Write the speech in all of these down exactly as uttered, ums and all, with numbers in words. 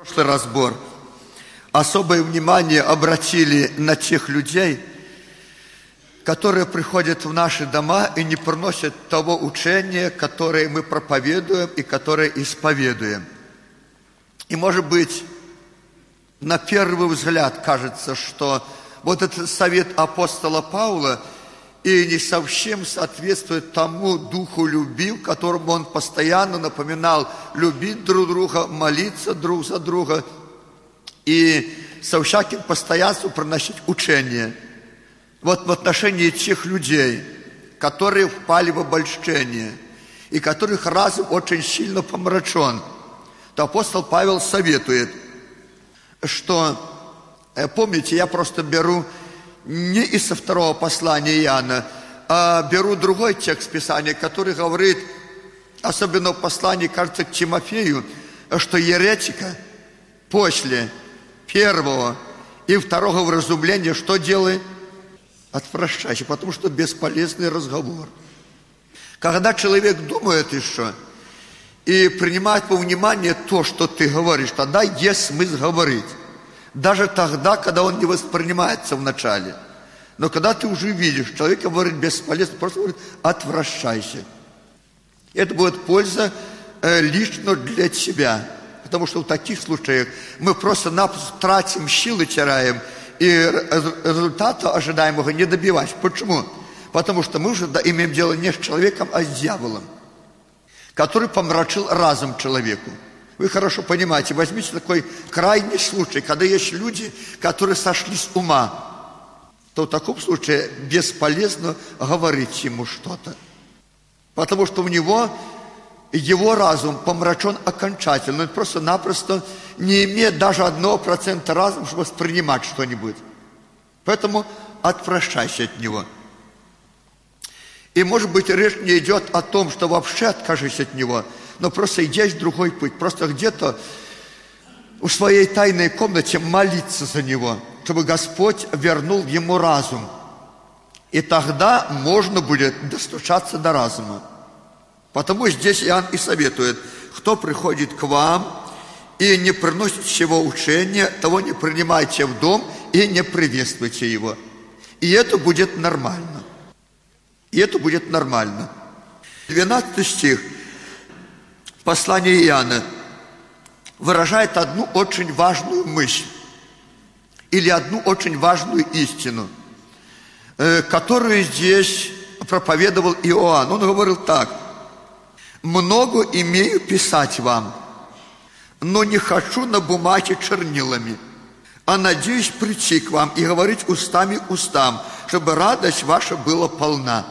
Прошлый разбор особое внимание обратили на тех людей, которые приходят в наши дома и не приносят того учения, которое мы проповедуем и которое исповедуем. И, может быть, на первый взгляд кажется, что вот этот совет апостола Павла и не совсем соответствует тому духу любви, которому он постоянно напоминал любить друг друга, молиться друг за друга и со всяким постоянством приносить учение. Вот в отношении тех людей, которые впали в обольщение и которых разум очень сильно помрачен, то апостол Павел советует, что, помните, я просто беру не из со второго послания Иоанна, а беру другой текст Писания, который говорит, особенно в послании, кажется, к Тимофею, что еретика после первого и второго вразумления что делает? Отвращайся, потому что бесполезный разговор. Когда человек думает еще и принимает во внимание то, что ты говоришь, тогда есть смысл говорить. Даже тогда, когда он не воспринимается вначале. Но когда ты уже видишь, человек говорит бесполезно, просто говорит, отвращайся. Это будет польза э, лично для тебя. Потому что в таких случаях мы просто-напросто тратим силы, теряем, и результата ожидаемого не добивать. Почему? Потому что мы уже имеем дело не с человеком, а с дьяволом, который помрачил разум человеку. Вы хорошо понимаете, возьмите такой крайний случай, когда есть люди, которые сошли с ума, то в таком случае бесполезно говорить ему что-то. Потому что у него, его разум помрачен окончательно, он просто-напросто не имеет даже одного процента разума, чтобы воспринимать что-нибудь. Поэтому отвращайся от него. И, может быть, речь не идет о том, что вообще откажись от него, но просто идешь в другой путь. Просто где-то в своей тайной комнате молиться за него, чтобы Господь вернул ему разум. И тогда можно будет достучаться до разума. Потому здесь Иоанн и советует, кто приходит к вам и не приносит всего учения, того не принимайте в дом и не приветствуйте его. И это будет нормально. И это будет нормально. двенадцатый стих послания Иоанна выражает одну очень важную мысль или одну очень важную истину, которую здесь проповедовал Иоанн. Он говорил так: «Много имею писать вам, но не хочу на бумаге чернилами, а надеюсь прийти к вам и говорить устами к устам, чтобы радость ваша была полна».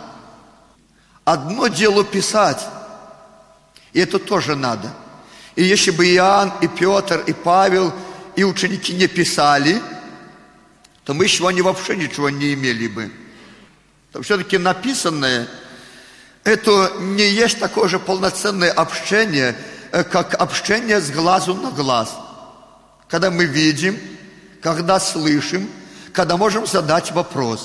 Одно дело писать, и это тоже надо. И если бы Иоанн, и Петр, и Павел, и ученики не писали, то мы сегодня вообще ничего не имели бы. То все-таки написанное, это не есть такое же полноценное общение, как общение с глазу на глаз. Когда мы видим, когда слышим, когда можем задать вопрос.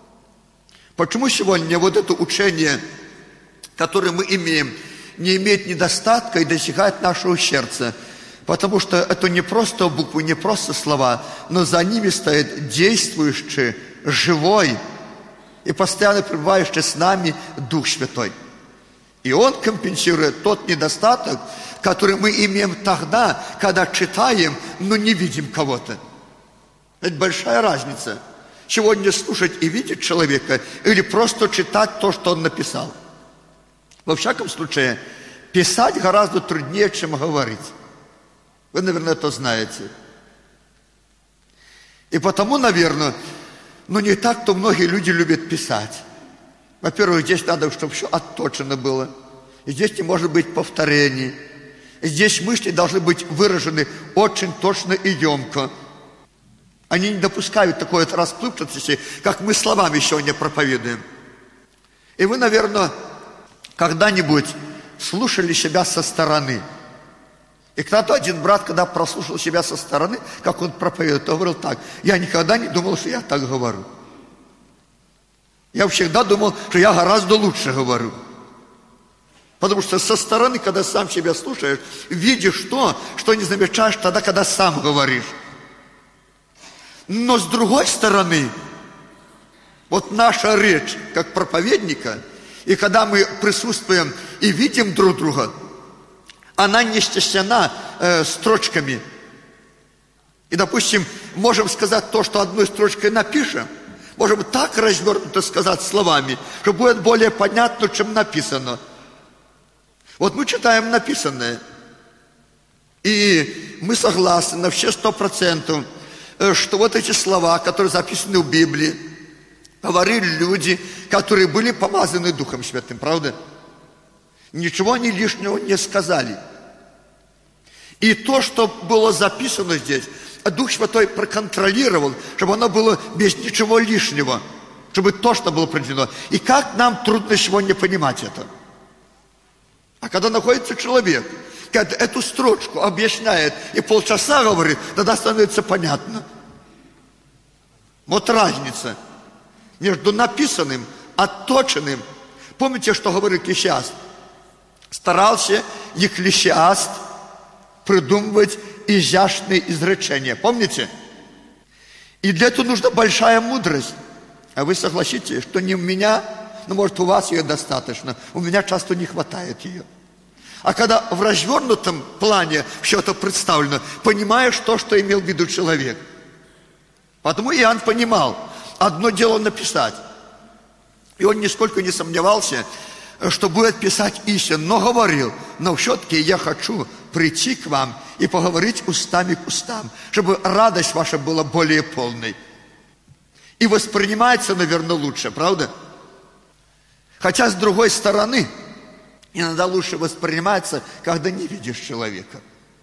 Почему сегодня вот это учение, которое мы имеем, не имеет недостатка и достигает нашего сердца? Потому что это не просто буквы, не просто слова, но за ними стоит действующий, живой и постоянно пребывающий с нами Дух Святой. И Он компенсирует тот недостаток, который мы имеем тогда, когда читаем, но не видим кого-то. Это большая разница. Сегодня слушать и видеть человека или просто читать то, что он написал. Во всяком случае, писать гораздо труднее, чем говорить. Вы, наверное, это знаете. И потому, наверное, ну не так-то многие люди любят писать. Во-первых, здесь надо, чтобы все отточено было. И здесь не может быть повторений. И здесь мысли должны быть выражены очень точно и емко. Они не допускают такой расплывчатости, как мы словами сегодня проповедуем. И вы, наверное, когда-нибудь слушали себя со стороны. И когда-то один брат, когда прослушал себя со стороны, как он проповедует, то говорил так: я никогда не думал, что я так говорю. Я всегда думал, что я гораздо лучше говорю. Потому что со стороны, когда сам себя слушаешь, видишь то, что не замечаешь тогда, когда сам говоришь. Но с другой стороны, вот наша речь, как проповедника, и когда мы присутствуем и видим друг друга, она не стеснена э, строчками. И, допустим, можем сказать то, что одной строчкой напишем, можем так развернуто сказать словами, что будет более понятно, чем написано. Вот мы читаем написанное, и мы согласны на все сто процентов, что вот эти слова, которые записаны в Библии, говорили люди, которые были помазаны Духом Святым, правда? Ничего они лишнего не сказали. И то, что было записано здесь, Дух Святой проконтролировал, чтобы оно было без ничего лишнего, чтобы точно было определено. И как нам трудно сегодня понимать это? А когда находится человек, когда эту строчку объясняет и полчаса говорит, тогда становится понятно. Вот разница между написанным, отточенным. Помните, что говорит Экклесиаст? Старался Экклесиаст придумывать изящные изречения. Помните? И для этого нужна большая мудрость. А вы согласитесь, что не у меня, но может у вас ее достаточно. У меня часто не хватает ее. А когда в развернутом плане все это представлено, понимаешь то, что имел в виду человек. Потому Иоанн понимал, одно дело написать. И он нисколько не сомневался, что будет писать истину, но говорил, но все-таки я хочу прийти к вам и поговорить устами к устам, чтобы радость ваша была более полной. И воспринимается, наверное, лучше, правда? Хотя, с другой стороны, иногда лучше воспринимается, когда не видишь человека.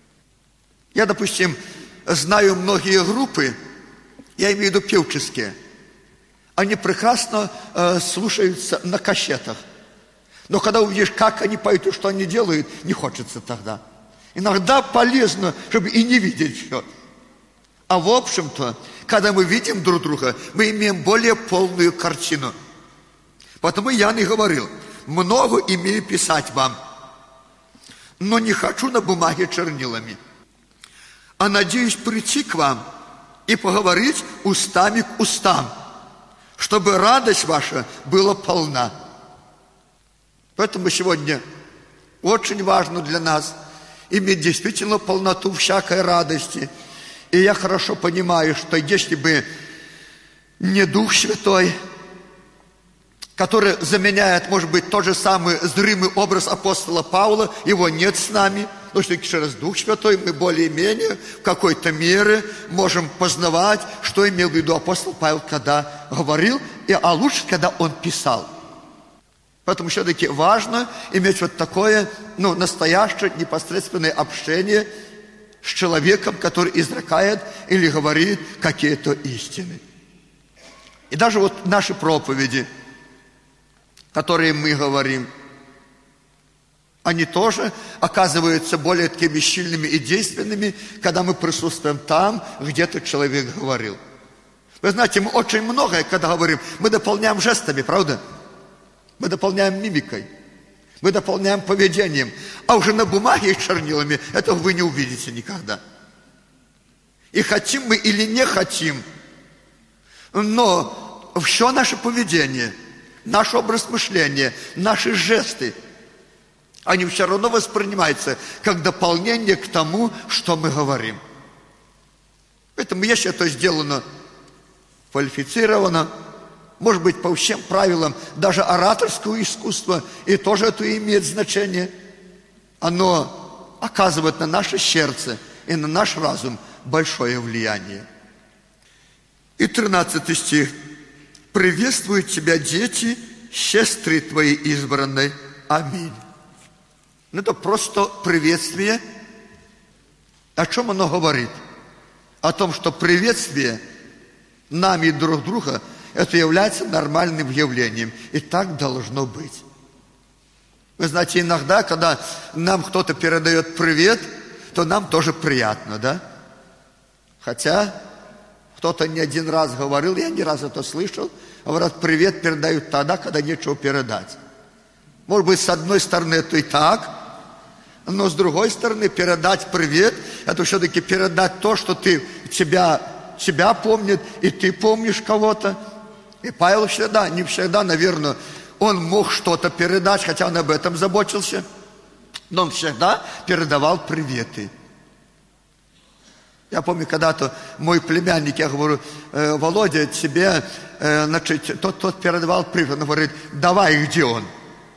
Я, допустим, знаю многие группы, я имею в виду певческие, они прекрасно э, слушаются на кассетах. Но когда увидишь, как они поют и что они делают, не хочется тогда. Иногда полезно, чтобы и не видеть все. А в общем-то, когда мы видим друг друга, мы имеем более полную картину. Потому Иоанн и говорил, много имею писать вам, но не хочу на бумаге чернилами, а надеюсь прийти к вам и поговорить устами к устам, чтобы радость ваша была полна. Поэтому сегодня очень важно для нас иметь действительно полноту всякой радости. И я хорошо понимаю, что если бы не Дух Святой, который заменяет, может быть, тот же самый зримый образ апостола Павла, его нет с нами, но что через Дух Святой мы более-менее в какой-то мере можем познавать, что имел в виду апостол Павел, когда говорил, и, а лучше, когда он писал. Поэтому все-таки важно иметь вот такое, ну, настоящее, непосредственное общение с человеком, который изрекает или говорит какие-то истины. И даже вот наши проповеди, которые мы говорим, они тоже оказываются более такими сильными и действенными, когда мы присутствуем там, где этот человек говорил. Вы знаете, мы очень многое, когда говорим, мы дополняем жестами, правда? Мы дополняем мимикой, мы дополняем поведением. А уже на бумаге и чернилами этого вы не увидите никогда. И хотим мы или не хотим, но все наше поведение, наш образ мышления, наши жесты, они все равно воспринимаются как дополнение к тому, что мы говорим. Поэтому если это сделано квалифицированно, может быть, по всем правилам, даже ораторского искусства, и тоже это имеет значение. Оно оказывает на наше сердце и на наш разум большое влияние. И тринадцатый стих. «Приветствуют тебя дети, сестры твои избранной. Аминь». Ну, это просто приветствие. О чем оно говорит? О том, что приветствие нами друг друга – это является нормальным явлением. И так должно быть. Вы знаете, иногда, когда нам кто-то передает привет, то нам тоже приятно, да? Хотя кто-то не один раз говорил, я не раз это слышал, говорят, привет передают тогда, когда нечего передать. Может быть, с одной стороны, это и так, но с другой стороны, передать привет, это все-таки передать то, что ты, тебя, тебя помнит, и ты помнишь кого-то. И Павел всегда, не всегда, наверное, он мог что-то передать, хотя он об этом заботился, но он всегда передавал приветы. Я помню, когда-то мой племянник, я говорю, э, Володя, тебе, э, значит, тот, тот передавал привет, он говорит, давай, где он?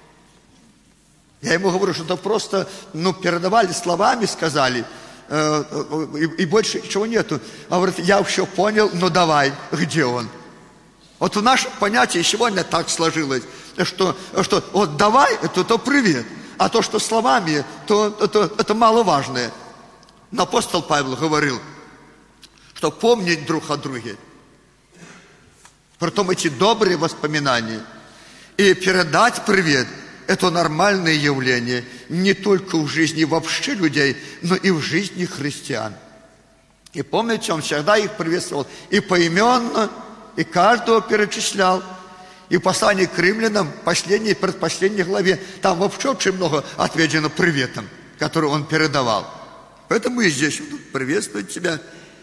Я ему говорю, что это просто, ну, передавали словами, сказали, э, э, и, и больше ничего нету. Он говорит, я все понял, но давай, где он? Вот в нашем понятии сегодня так сложилось, что, что вот давай, это то привет, а то, что словами, то, то это маловажное. Но апостол Павел говорил, что помнить друг о друге, притом эти добрые воспоминания, и передать привет, это нормальное явление не только в жизни вообще людей, но и в жизни христиан. И помните, он всегда их приветствовал и поименно, и каждого перечислял. И в послании к римлянам, последней, предпоследней главе, там вообще очень много отведено приветом, который он передавал. Поэтому и здесь приветствует тебя.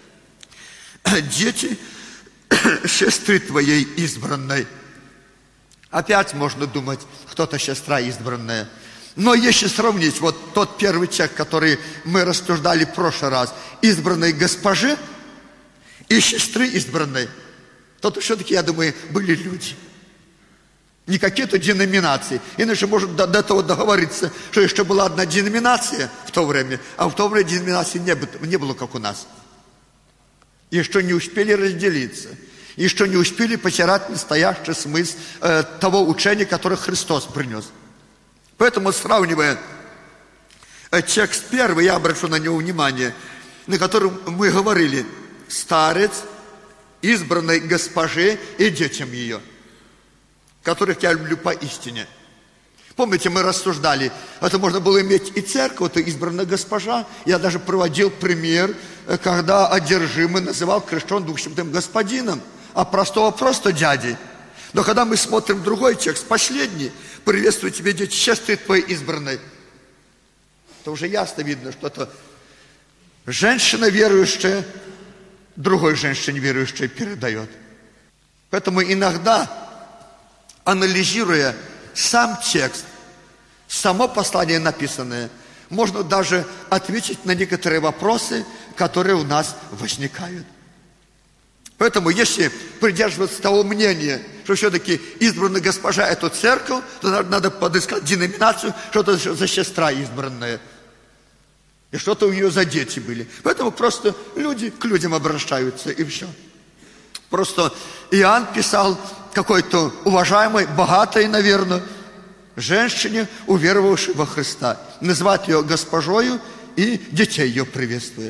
Дети сестры твоей избранной. Опять можно думать, кто-то сестра избранная. Но если сравнить вот тот первый текст, который мы рассуждали в прошлый раз, избранной госпожи и сестры избранной, то все-таки, я думаю, были люди. Не какие-то деноминации. Иначе может до, до того договориться, что еще была одна деноминация в то время, а в то время деноминации не, не было, как у нас. И что не успели разделиться. И что не успели потерять настоящий смысл э, того учения, которое Христос принес. Поэтому, сравнивая э, текст первый, я обращу на него внимание, на котором мы говорили, старец, избранной госпоже и детям ее, которых я люблю поистине. Помните, мы рассуждали, это можно было иметь и церковь, это избранная госпожа. Я даже приводил пример, когда одержимый называл крещен Духом Святым господином, а простого просто дядей. Но когда мы смотрим другой текст, последний, приветствую тебя, дети, сестры твоей избранной, то уже ясно видно, что это женщина верующая, другой женщине верующей передает. Поэтому иногда, анализируя сам текст, само послание написанное, можно даже ответить на некоторые вопросы, которые у нас возникают. Поэтому, если придерживаться того мнения, что все-таки избранная госпожа – это церковь, то надо, надо подыскать деноминацию, что-то за сестра избранная. И что-то у нее за дети были. Поэтому просто люди к людям обращаются, и все. Просто Иоанн писал какой-то уважаемой, богатой, наверное, женщине, уверовавшей во Христа. Называть ее госпожою и детей ее приветствует.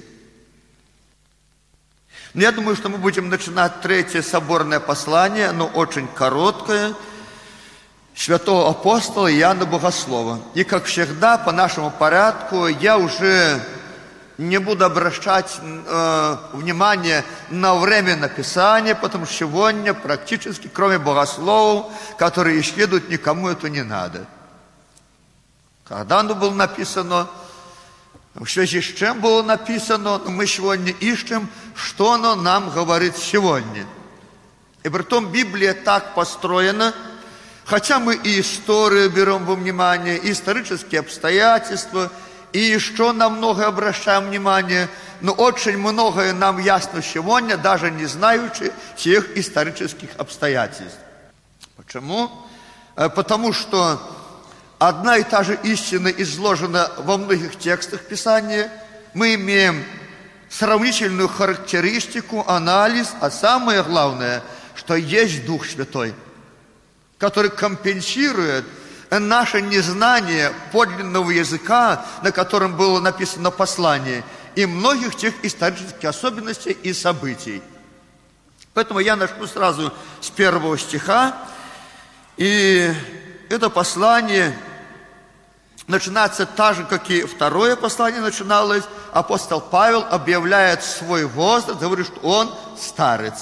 Но я думаю, что мы будем начинать третье соборное послание, оно очень короткое, святого апостола Иоанна Богослова. И, как всегда, по нашему порядку, я уже не буду обращать э, внимание на время написания, потому что сегодня практически, кроме богословов, которые исследуют, никому это не надо. Когда оно было написано, в связи с чем было написано, мы сегодня ищем, что оно нам говорит сегодня. И притом Библия так построена, хотя мы и историю берем во внимание, и исторические обстоятельства, и еще на многое обращаем внимание, но очень многое нам ясно сегодня, даже не знаючи тех исторических обстоятельств. Почему? Потому что одна и та же истина изложена во многих текстах Писания. Мы имеем сравнительную характеристику, анализ, а самое главное, что есть Дух Святой, который компенсирует наше незнание подлинного языка, на котором было написано послание, и многих тех исторических особенностей и событий. Поэтому я начну сразу с первого стиха. И это послание начинается так же, как и второе послание начиналось. Апостол Павел объявляет свой возраст, говорит, что он старец.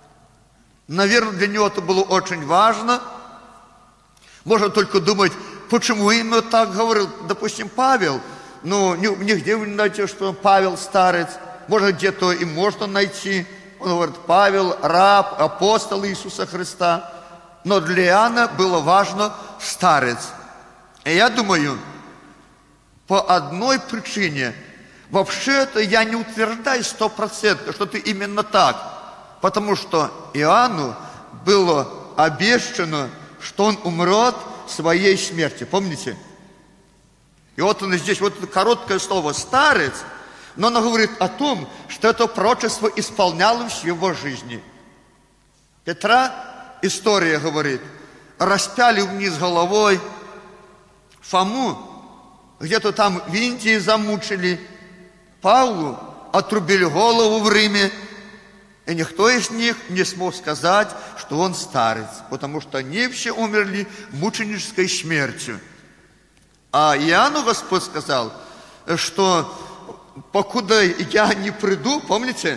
Наверное, для него это было очень важно. Можно только думать, почему именно так говорил, допустим, Павел? Ну, нигде вы не найдете, что Павел старец. Может, где-то и можно найти. Он говорит, Павел, раб, апостол Иисуса Христа. Но для Иоанна было важно старец. И я думаю, по одной причине, вообще это я не утверждаю стопроцентно, что это именно так. Потому что Иоанну было обещано, что он умрет своей смертью. Помните? И вот он здесь, вот это короткое слово «старец», но оно говорит о том, что это пророчество исполнялось в его жизни. Петра, история говорит, распяли вниз головой, Фому где-то там в Индии замучили, Павлу отрубили голову в Риме, и никто из них не смог сказать, что он старец, потому что они все умерли мученической смертью. А Иоанну Господь сказал, что покуда я не приду, помните?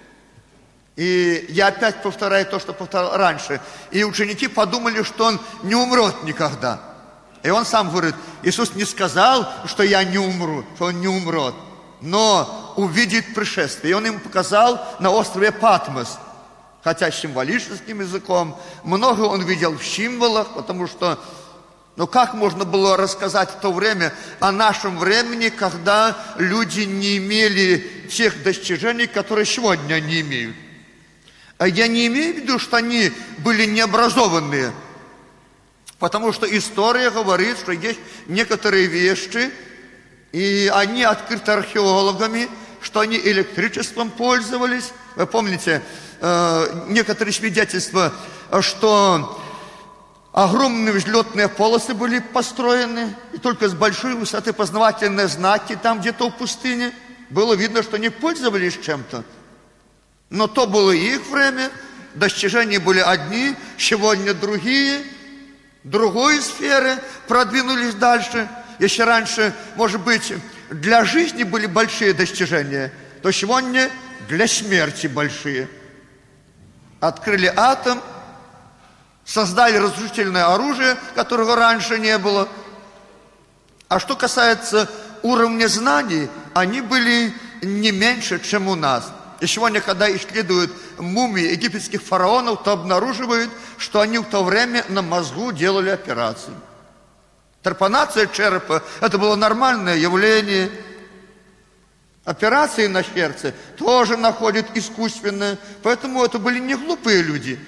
И я опять повторяю то, что повторял раньше. И ученики подумали, что он не умрет никогда. И он сам говорит, Иисус не сказал, что я не умру, что он не умрет, но увидит пришествие. И он им показал на острове Патмос, хотя символическим языком. Много он видел в символах, потому что, ну как можно было рассказать в то время о нашем времени, когда люди не имели тех достижений, которые сегодня они имеют. Я не имею в виду, что они были необразованные, потому что история говорит, что есть некоторые вещи, и они открыты археологами, что они электричеством пользовались. Вы помните э, некоторые свидетельства, что огромные взлетные полосы были построены, и только с большой высоты познавательные знаки там где-то в пустыне. Было видно, что они пользовались чем-то. Но то было их время, достижения были одни, сегодня другие, другой сферы продвинулись дальше. Если раньше, может быть, для жизни были большие достижения, то сегодня для смерти большие. Открыли атом, создали разрушительное оружие, которого раньше не было. А что касается уровня знаний, они были не меньше, чем у нас. И сегодня, когда исследуют мумии египетских фараонов, то обнаруживают, что они в то время на мозгу делали операции. Трепанация черепа – это было нормальное явление. Операции на сердце тоже находят искусственное. Поэтому это были не глупые люди.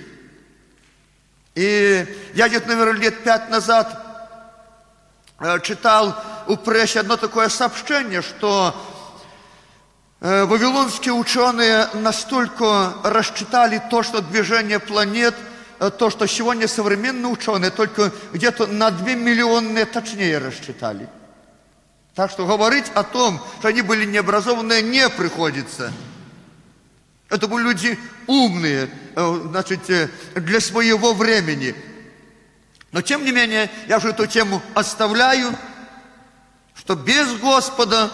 И я где-то, наверное, лет пять назад читал у прессы одно такое сообщение, что вавилонские ученые настолько рассчитали то, что движение планет, то, что сегодня современные ученые только где-то на две миллионные точнее рассчитали. Так что говорить о том, что они были необразованные, не приходится. Это были люди умные, значит, для своего времени. Но тем не менее, я уже эту тему оставляю, что без Господа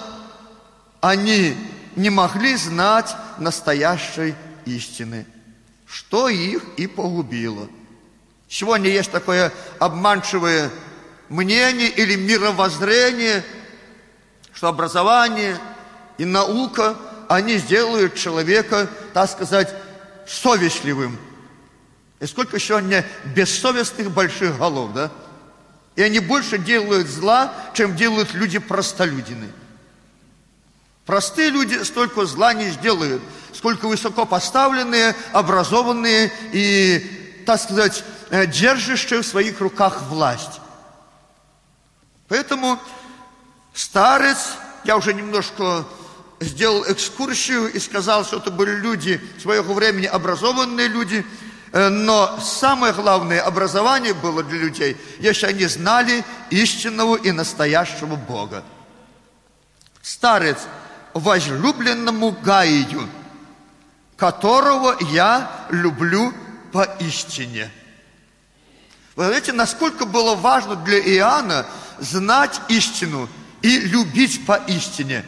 они не могли знать настоящей истины, что их и погубило. Сегодня есть такое обманчивое мнение или мировоззрение, что образование и наука, они сделают человека, так сказать, совестливым. И сколько сегодня бессовестных больших голов, да? И они больше делают зла, чем делают люди-простолюдины. Простые люди столько зла не сделают, сколько высоко поставленные, образованные и, так сказать, держащие в своих руках власть. Поэтому старец, я уже немножко сделал экскурсию и сказал, что это были люди своего времени, образованные люди, но самое главное образование было для людей, если они знали истинного и настоящего Бога. Старец возлюбленному Гаию, которого я люблю поистине. Вы знаете, насколько было важно для Иоанна знать истину и любить поистине.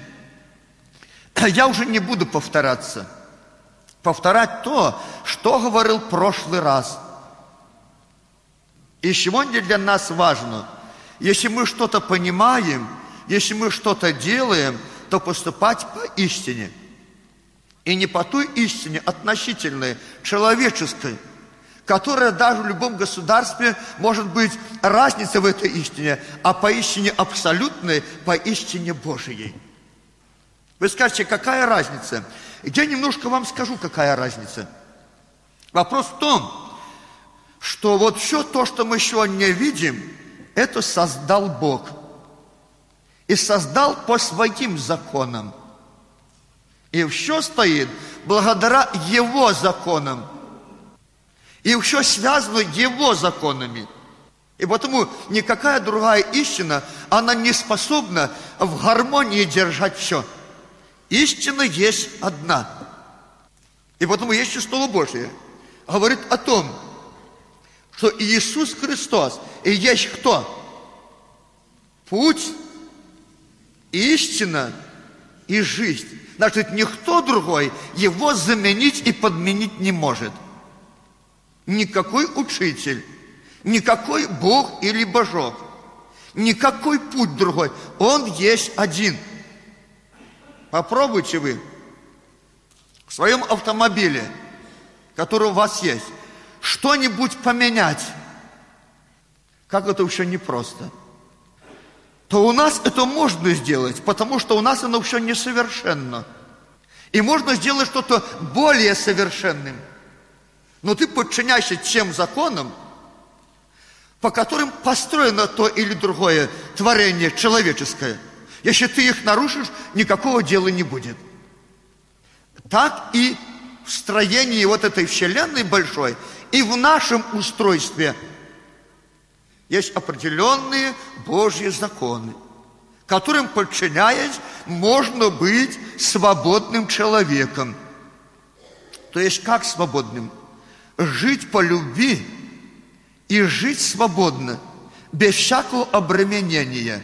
Я уже не буду повторяться. Повторять то, что говорил в прошлый раз. И сегодня для нас важно. Если мы что-то понимаем, если мы что-то делаем, то поступать по истине. И не по той истине относительной, человеческой, которая даже в любом государстве может быть разница в этой истине, а по истине абсолютной, по истине Божией. Вы скажете, какая разница? Я немножко вам скажу, какая разница. Вопрос в том, что вот все то, что мы сегодня видим, это создал Бог. И создал по своим законам. И все стоит благодаря Его законам. И все связано Его законами. И потому никакая другая истина, она не способна в гармонии держать все. Истина есть одна. И потому есть Слово Божие. Говорит о том, что Иисус Христос и есть кто? Путь, истина и жизнь. Значит, никто другой Его заменить и подменить не может. Никакой учитель, никакой Бог или Божок, никакой путь другой. Он есть один. Попробуйте вы в своем автомобиле, который у вас есть, что-нибудь поменять. Как это еще непросто. То у нас это можно сделать, потому что у нас оно еще несовершенно. И можно сделать что-то более совершенным. Но ты подчиняешься тем законам, по которым построено то или другое творение человеческое. Если ты их нарушишь, никакого дела не будет. Так и в строении вот этой вселенной большой, и в нашем устройстве есть определенные Божьи законы, которым, подчиняясь, можно быть свободным человеком. То есть как свободным? Жить по любви и жить свободно, без всякого обременения.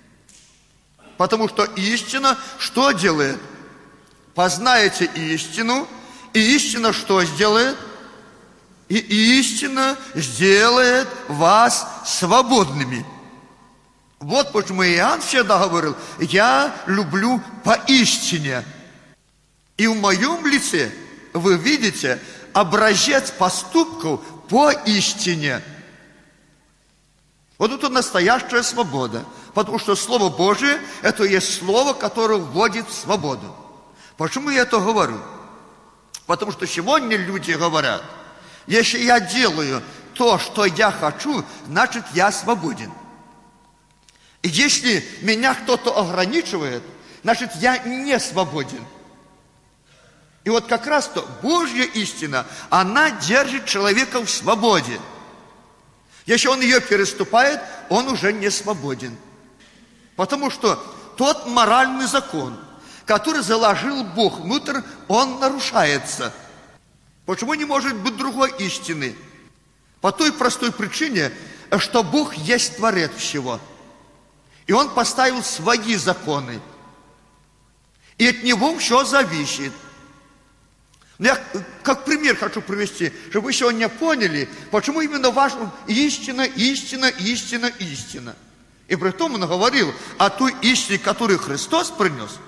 Потому что истина что делает? Познаете истину, и истина что сделает? И истина сделает вас свободными. Вот почему Иоанн всегда говорил, я люблю поистине. И в моем лице вы видите образец поступков по истине. Вот это настоящая свобода. Потому что Слово Божие, это есть Слово, которое вводит в свободу. Почему я это говорю? Потому что сегодня люди говорят, если я делаю то, что я хочу, значит, я свободен. И если меня кто-то ограничивает, значит, я не свободен. И вот как раз-то Божья истина, она держит человека в свободе. Если он ее переступает, он уже не свободен. Потому что тот моральный закон, который заложил Бог внутрь, он нарушается. Почему не может быть другой истины? По той простой причине, что Бог есть Творец всего. И Он поставил свои законы. И от Него все зависит. Я как пример хочу привести, чтобы вы сегодня поняли, почему именно важно истина, истина, истина, истина. И при том Он говорил о той истине, которую Христос принес.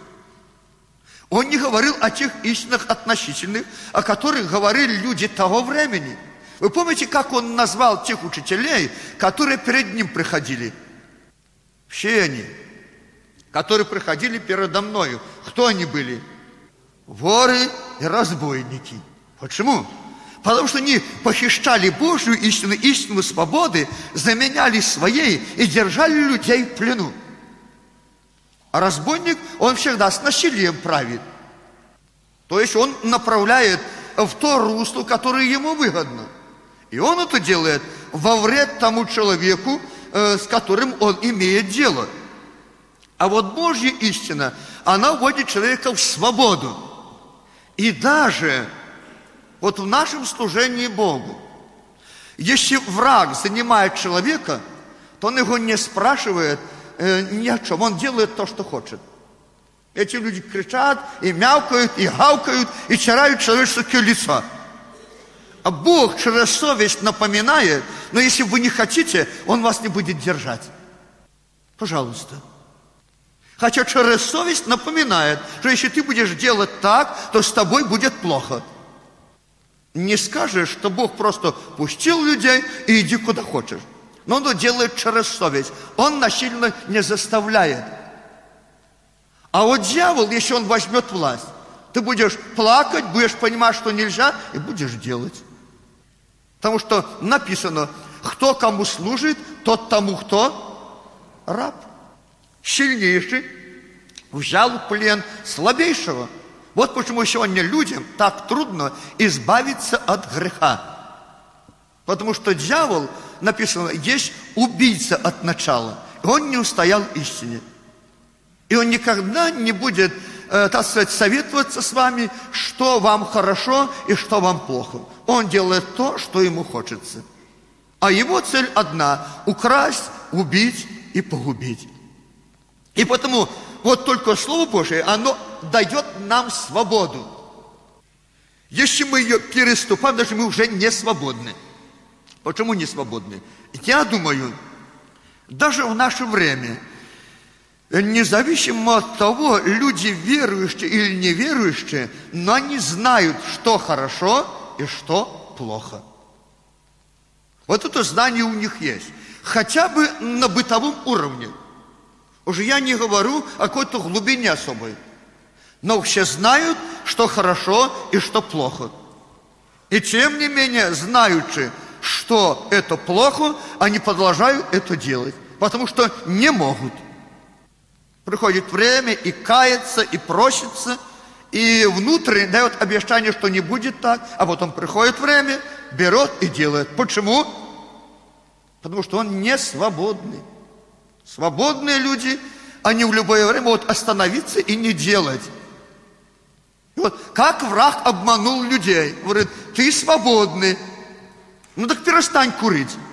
Он не говорил о тех истинах относительных, о которых говорили люди того времени. Вы помните, как Он назвал тех учителей, которые перед Ним приходили? Все они, которые приходили передо мною. Кто они были? Воры и разбойники. Почему? Потому что они похищали Божью истину, истину свободы, заменяли своей и держали людей в плену. А разбойник, он всегда с насилием правит. То есть он направляет в то русло, которое ему выгодно. И он это делает во вред тому человеку, с которым он имеет дело. А вот Божья истина, она вводит человека в свободу. И даже вот в нашем служении Богу, если враг занимает человека, то он его не спрашивает э, ни о чем, он делает то, что хочет. Эти люди кричат, и мявкают, и гавкают, и чарают человеческое лицо. А Бог через совесть напоминает, но если вы не хотите, Он вас не будет держать. Пожалуйста. Хотя через совесть напоминает, что если ты будешь делать так, то с тобой будет плохо. Не скажешь, что Бог просто пустил людей и иди куда хочешь. Но Он это делает через совесть. Он насильно не заставляет. А вот дьявол, если он возьмет власть, ты будешь плакать, будешь понимать, что нельзя, и будешь делать. Потому что написано, кто кому служит, тот тому кто? Раб. Сильнейший взял в плен слабейшего. Вот почему сегодня людям так трудно избавиться от греха. Потому что дьявол, написано, есть убийца от начала. И он не устоял истине. И он никогда не будет, э, так сказать, советоваться с вами, что вам хорошо и что вам плохо. Он делает то, что ему хочется. А его цель одна – украсть, убить и погубить. И потому вот только Слово Божие, оно дает нам свободу. Если мы ее переступаем, даже мы уже не свободны. Почему не свободны? Я думаю, даже в наше время, независимо от того, люди верующие или неверующие, но они знают, что хорошо и что плохо. Вот это знание у них есть. Хотя бы на бытовом уровне. Уже я не говорю о какой-то глубине особой. Но все знают, что хорошо и что плохо. И тем не менее, знаючи, что это плохо, они продолжают это делать. Потому что не могут. Приходит время и кается, и просится, и внутренне дает обещание, что не будет так, а потом приходит время, берет и делает. Почему? Потому что он не свободный. Свободные люди, они в любое время могут остановиться и не делать. И вот как враг обманул людей. Говорит, ты свободный. Ну так перестань курить.